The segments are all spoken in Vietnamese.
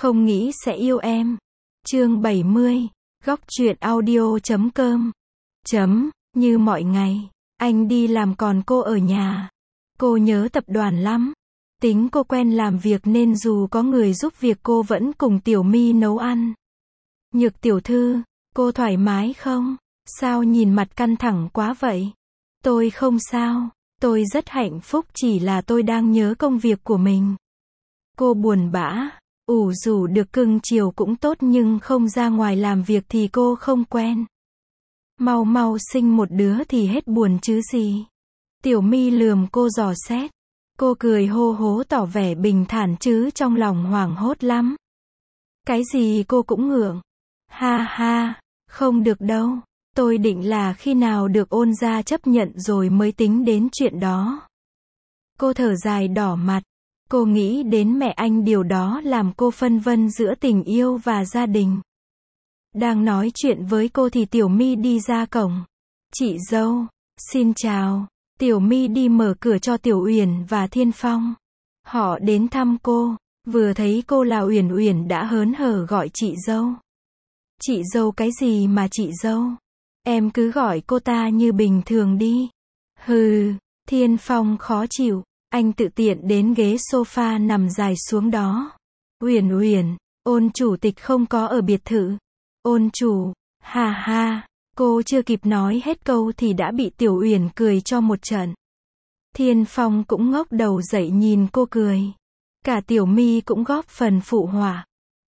Không nghĩ sẽ yêu em. Chương 70. Góc truyện audio.com. Như mọi ngày, anh đi làm còn cô ở nhà. Cô nhớ tập đoàn lắm. Tính cô quen làm việc nên dù có người giúp việc cô vẫn cùng Tiểu My nấu ăn. Nhược tiểu thư, cô thoải mái không? Sao nhìn mặt căng thẳng quá vậy? Tôi không sao, tôi rất hạnh phúc, chỉ là tôi đang nhớ công việc của mình. Cô buồn bã, ủ rũ được cưng chiều cũng tốt nhưng không ra ngoài làm việc thì cô không quen. Mau mau sinh một đứa thì hết buồn chứ gì. Tiểu My lườm cô dò xét. Cô cười hô hố tỏ vẻ bình thản chứ trong lòng hoảng hốt lắm. Cái gì cô cũng ngượng. Ha ha, không được đâu. Tôi định là khi nào được Ôn gia chấp nhận rồi mới tính đến chuyện đó. Cô thở dài đỏ mặt. Cô nghĩ đến mẹ anh, điều đó làm cô phân vân giữa tình yêu và gia đình. Đang nói chuyện với cô thì Tiểu My đi ra cổng. Chị dâu, xin chào. Tiểu My đi mở cửa cho Tiểu Uyển và Thiên Phong. Họ đến thăm cô, vừa thấy cô là Uyển Uyển đã hớn hở gọi chị dâu. Chị dâu cái gì mà chị dâu? Em cứ gọi cô ta như bình thường đi. Hừ, Thiên Phong khó chịu, anh tự tiện đến ghế sofa nằm dài xuống đó. Uyển Uyển, Ôn chủ tịch không có ở biệt thự. Ôn chủ, ha ha. Cô chưa kịp nói hết câu thì đã bị Tiểu Uyển cười cho một trận. Thiên Phong cũng ngóc đầu dậy nhìn cô cười. Cả Tiểu My cũng góp phần phụ họa.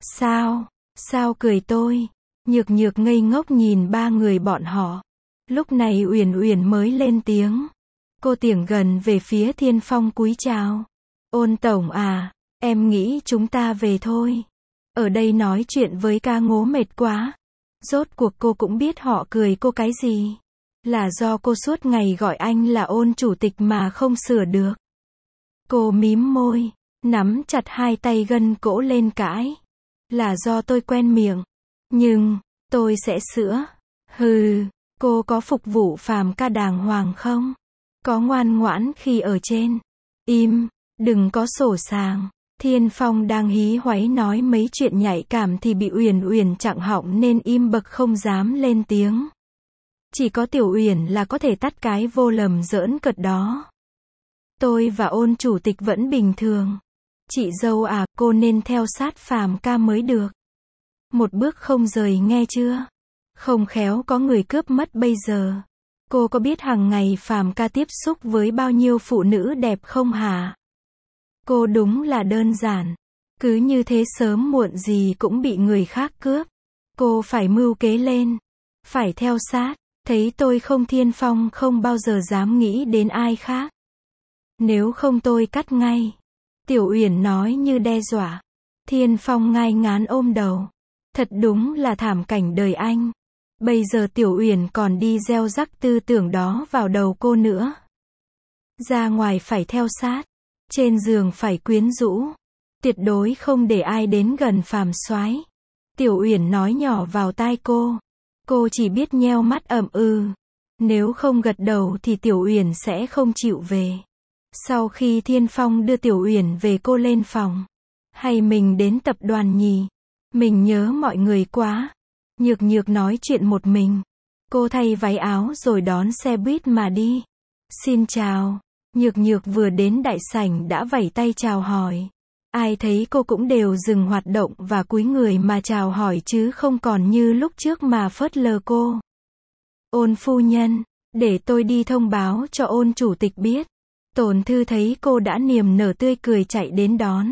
Sao cười tôi? Nhược nhược ngây ngốc nhìn ba người bọn họ. Lúc này Uyển Uyển mới lên tiếng. Cô tiến gần về phía Thiên Phong cúi chào. Ôn tổng à, em nghĩ chúng ta về thôi. Ở đây nói chuyện với ca ngố mệt quá. Rốt cuộc cô cũng biết họ cười cô cái gì. Là do cô suốt ngày gọi anh là Ôn chủ tịch mà không sửa được. Cô mím môi, nắm chặt hai tay gân cổ lên cãi. Là do tôi quen miệng. Nhưng, tôi sẽ sửa. Hừ, cô có phục vụ Phàm ca đàng hoàng không? Có ngoan ngoãn khi ở trên? Im, đừng có sổ sàng. Thiên Phong đang hí hoáy nói mấy chuyện nhạy cảm thì bị Uyển Uyển chặn họng nên im bặt không dám lên tiếng. Chỉ có Tiểu Uyển là có thể tắt cái vô lầm giỡn cợt đó. Tôi và Ôn chủ tịch vẫn bình thường. Chị dâu à, cô nên theo sát Phàm ca mới được. Một bước không rời nghe chưa? Không khéo có người cướp mất bây giờ. Cô có biết hàng ngày Phàm ca tiếp xúc với bao nhiêu phụ nữ đẹp không hả? Cô đúng là đơn giản. Cứ như thế sớm muộn gì cũng bị người khác cướp. Cô phải mưu kế lên. Phải theo sát. Thấy tôi không? Thiên Phong không bao giờ dám nghĩ đến ai khác. Nếu không tôi cắt ngay. Tiểu Uyển nói như đe dọa. Thiên Phong ngai ngán ôm đầu. Thật đúng là thảm cảnh đời anh. Bây giờ Tiểu Uyển còn đi gieo rắc tư tưởng đó vào đầu cô nữa. Ra ngoài phải theo sát. Trên giường phải quyến rũ. Tuyệt đối không để ai đến gần Phàm soái. Tiểu Uyển nói nhỏ vào tai cô. Cô chỉ biết nheo mắt ậm ừ. Nếu không gật đầu thì Tiểu Uyển sẽ không chịu về. Sau khi Thiên Phong đưa Tiểu Uyển về cô lên phòng. Hay mình đến tập đoàn nhỉ? Mình nhớ mọi người quá. Nhược nhược nói chuyện một mình. Cô thay váy áo rồi đón xe buýt mà đi. Xin chào. Nhược nhược vừa đến đại sảnh đã vẫy tay chào hỏi. Ai thấy cô cũng đều dừng hoạt động và cúi người mà chào hỏi chứ không còn như lúc trước mà phớt lờ cô. Ôn phu nhân, để tôi đi thông báo cho Ôn chủ tịch biết. Tổn thư thấy cô đã niềm nở tươi cười chạy đến đón.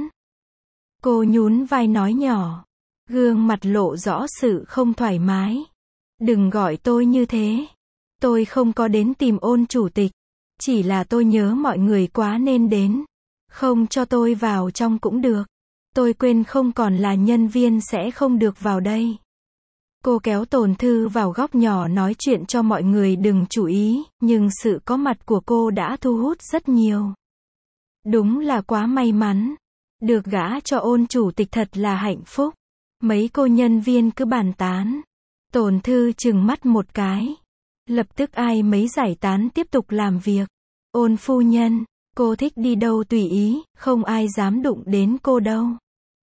Cô nhún vai nói nhỏ. Gương mặt lộ rõ sự không thoải mái. Đừng gọi tôi như thế. Tôi không có đến tìm Ôn chủ tịch. Chỉ là tôi nhớ mọi người quá nên đến. Không cho tôi vào trong cũng được. Tôi quên không còn là nhân viên sẽ không được vào đây. Cô kéo Tổn thư vào góc nhỏ nói chuyện cho mọi người đừng chú ý, nhưng sự có mặt của cô đã thu hút rất nhiều. Đúng là quá may mắn. Được gả cho Ôn chủ tịch thật là hạnh phúc. Mấy cô nhân viên cứ bàn tán. Tổn thư trừng mắt một cái. Lập tức ai mấy giải tán tiếp tục làm việc. Ôn phu nhân, cô thích đi đâu tùy ý, không ai dám đụng đến cô đâu.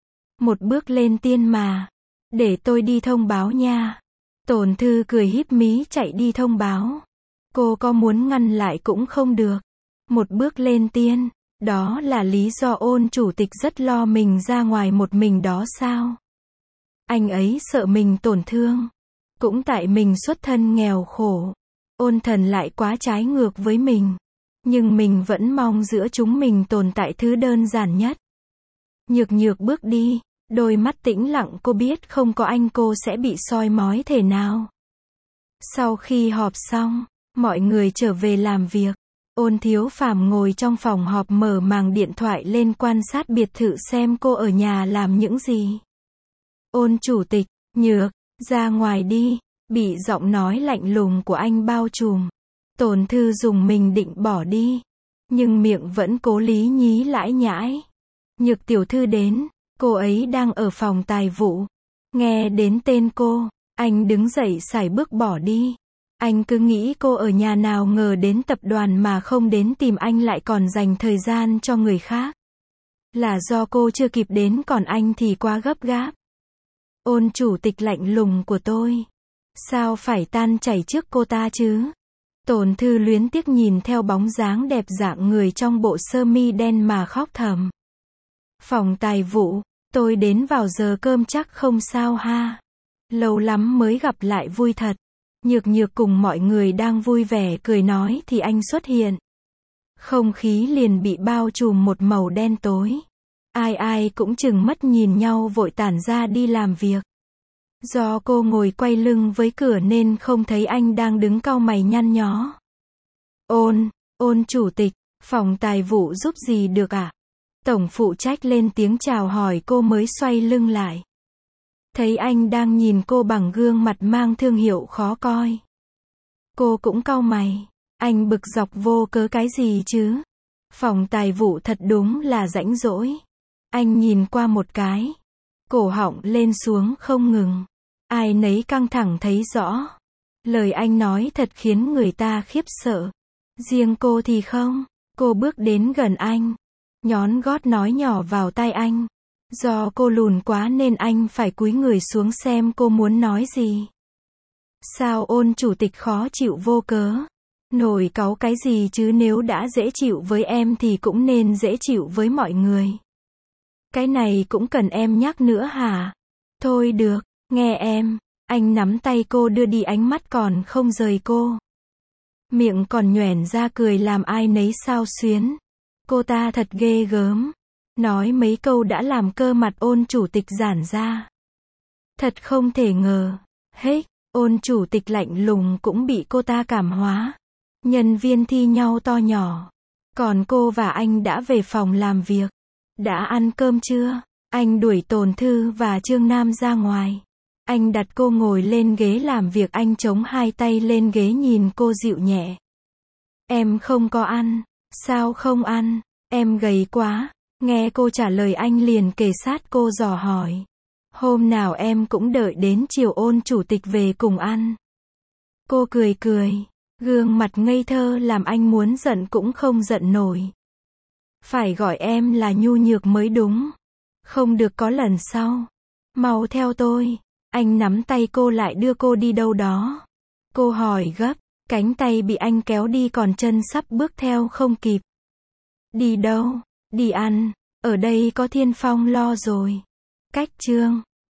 Một bước lên tiên mà. Để tôi đi thông báo nha. Tồn Thư cười híp mí chạy đi thông báo. Cô có muốn ngăn lại cũng không được. Một bước lên tiên, đó là lý do Ôn chủ tịch rất lo mình ra ngoài một mình đó sao? Anh ấy sợ mình tổn thương. Cũng tại mình xuất thân nghèo khổ. Ôn Thần lại quá trái ngược với mình. Nhưng mình vẫn mong giữa chúng mình tồn tại thứ đơn giản nhất. Nhược Nhược bước đi, đôi mắt tĩnh lặng, cô biết không có anh cô sẽ bị soi mói thể nào. Sau khi họp xong, mọi người trở về làm việc. Ôn Thiếu Phàm ngồi trong phòng họp mở màn điện thoại lên quan sát biệt thự xem cô ở nhà làm những gì. Ôn chủ tịch, Nhược, ra ngoài đi, bị giọng nói lạnh lùng của anh bao trùm. Tồn Thư dùng mình định bỏ đi, nhưng miệng vẫn cố lý nhí lãi nhãi. Nhược tiểu thư đến, cô ấy đang ở phòng tài vụ. Nghe đến tên cô, anh đứng dậy sải bước bỏ đi. Anh cứ nghĩ cô ở nhà, nào ngờ đến tập đoàn mà không đến tìm anh lại còn dành thời gian cho người khác. Là do cô chưa kịp đến, còn anh thì quá gấp gáp. Ôn chủ tịch lạnh lùng của tôi. Sao phải tan chảy trước cô ta chứ? Tồn Thư luyến tiếc nhìn theo bóng dáng đẹp dạng người trong bộ sơ mi đen mà khóc thầm. Phòng tài vụ, tôi đến vào giờ cơm chắc không sao ha. Lâu lắm mới gặp lại, vui thật. Nhược Nhược cùng mọi người đang vui vẻ cười nói thì anh xuất hiện. Không khí liền bị bao trùm một màu đen tối. Ai ai cũng chừng mắt nhìn nhau vội tản ra đi làm việc. Do cô ngồi quay lưng với cửa nên không thấy anh đang đứng cau mày nhăn nhó. Ôn chủ tịch, phòng tài vụ giúp gì được ạ? Tổng phụ trách lên tiếng chào hỏi cô mới xoay lưng lại. Thấy anh đang nhìn cô bằng gương mặt mang thương hiệu khó coi. Cô cũng cau mày. Anh bực dọc vô cớ cái gì chứ? Phòng tài vụ thật đúng là rãnh rỗi. Anh nhìn qua một cái. Cổ họng lên xuống không ngừng. Ai nấy căng thẳng thấy rõ. Lời anh nói thật khiến người ta khiếp sợ. Riêng cô thì không. Cô bước đến gần anh. Nhón gót nói nhỏ vào tai anh. Do cô lùn quá nên anh phải cúi người xuống xem cô muốn nói gì. Sao Ôn chủ tịch khó chịu vô cớ? Nổi cáu cái gì chứ, nếu đã dễ chịu với em thì cũng nên dễ chịu với mọi người. Cái này cũng cần em nhắc nữa hả? Thôi được, nghe em. Anh nắm tay cô đưa đi, ánh mắt còn không rời cô. Miệng còn nhoẻn ra cười làm ai nấy xao xuyến. Cô ta thật ghê gớm. Nói mấy câu đã làm cơ mặt Ôn chủ tịch giãn ra. Thật không thể ngờ. Hết, Ôn chủ tịch lạnh lùng cũng bị cô ta cảm hóa. Nhân viên thi nhau to nhỏ. Còn cô và anh đã về phòng làm việc. Đã ăn cơm chưa? Anh đuổi Tồn Thư và Trương Nam ra ngoài. Anh đặt cô ngồi lên ghế làm việc, anh chống hai tay lên ghế nhìn cô dịu nhẹ. Em không có ăn. Sao không ăn? Em gầy quá. Nghe cô trả lời anh liền kề sát cô dò hỏi. Hôm nào em cũng đợi đến chiều Ôn chủ tịch về cùng ăn. Cô cười cười. Gương mặt ngây thơ làm anh muốn giận cũng không giận nổi. Phải gọi em là Nhu Nhược mới đúng. Không được có lần sau. Mau theo tôi. Anh nắm tay cô lại đưa cô đi đâu đó. Cô hỏi gấp. Cánh tay bị anh kéo đi còn chân sắp bước theo không kịp. Đi đâu? Đi ăn. Ở đây có Thiên Phong lo rồi. Cách Trương.